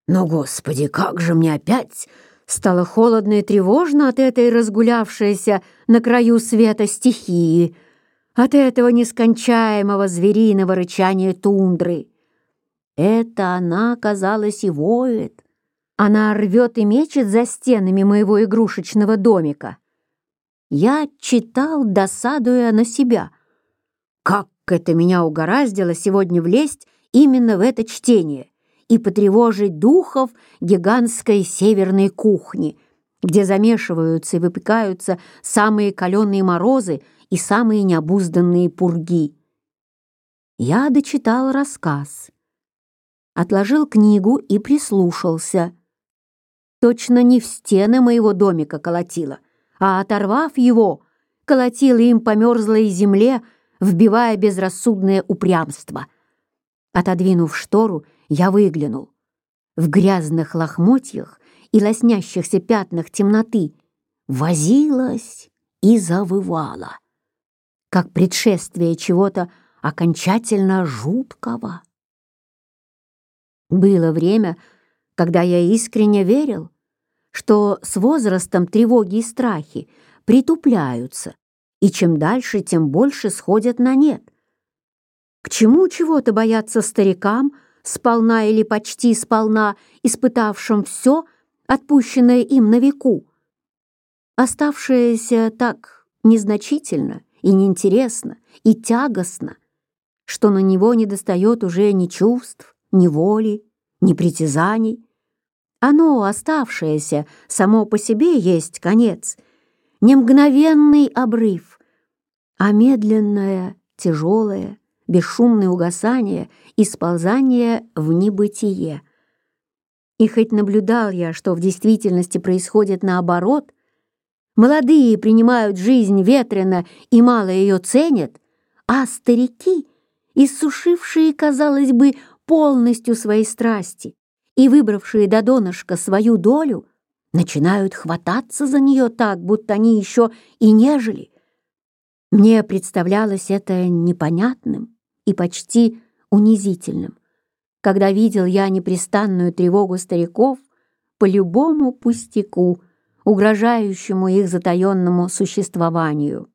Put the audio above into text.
Но, Господи, как же мне опять стало холодно и тревожно от этой разгулявшейся на краю света стихии, от этого нескончаемого звериного рычания тундры. Это она, казалось, и воет. Она рвет и мечет за стенами моего игрушечного домика. Я читал, досадуя на себя. Как это меня угораздило сегодня влезть именно в это чтение и потревожить духов гигантской северной кухни, где замешиваются и выпекаются самые каленые морозы и самые необузданные пурги. Я дочитал рассказ, отложил книгу и прислушался. Точно не в стены моего домика колотило, а, оторвав его, колотило им по мерзлой земле, вбивая безрассудное упрямство. Отодвинув штору, я выглянул. В грязных лохмотьях и лоснящихся пятнах темноты возилась и завывала, как предшествие чего-то окончательно жуткого. Было время, когда я искренне верил, что с возрастом тревоги и страхи притупляются, и чем дальше, тем больше сходят на нет. К чему чего-то бояться старикам, сполна или почти сполна испытавшим все, отпущенное им на веку? Оставшееся так незначительно и неинтересно и тягостно, что на него недостает уже ни чувств, ни воли, ни притязаний. Оно, оставшееся, само по себе есть конец, не мгновенный обрыв, а медленное, тяжелое, бесшумное угасание и сползание в небытие. И хоть наблюдал я, что в действительности происходит наоборот, молодые принимают жизнь ветрено и мало ее ценят, а старики, иссушившие, казалось бы, полностью свои страсти и выбравшие до донышка свою долю, начинают хвататься за нее так, будто они еще и не жили. Мне представлялось это непонятным и почти унизительным, когда видел я непрестанную тревогу стариков по любому пустяку, угрожающему их затаенному существованию.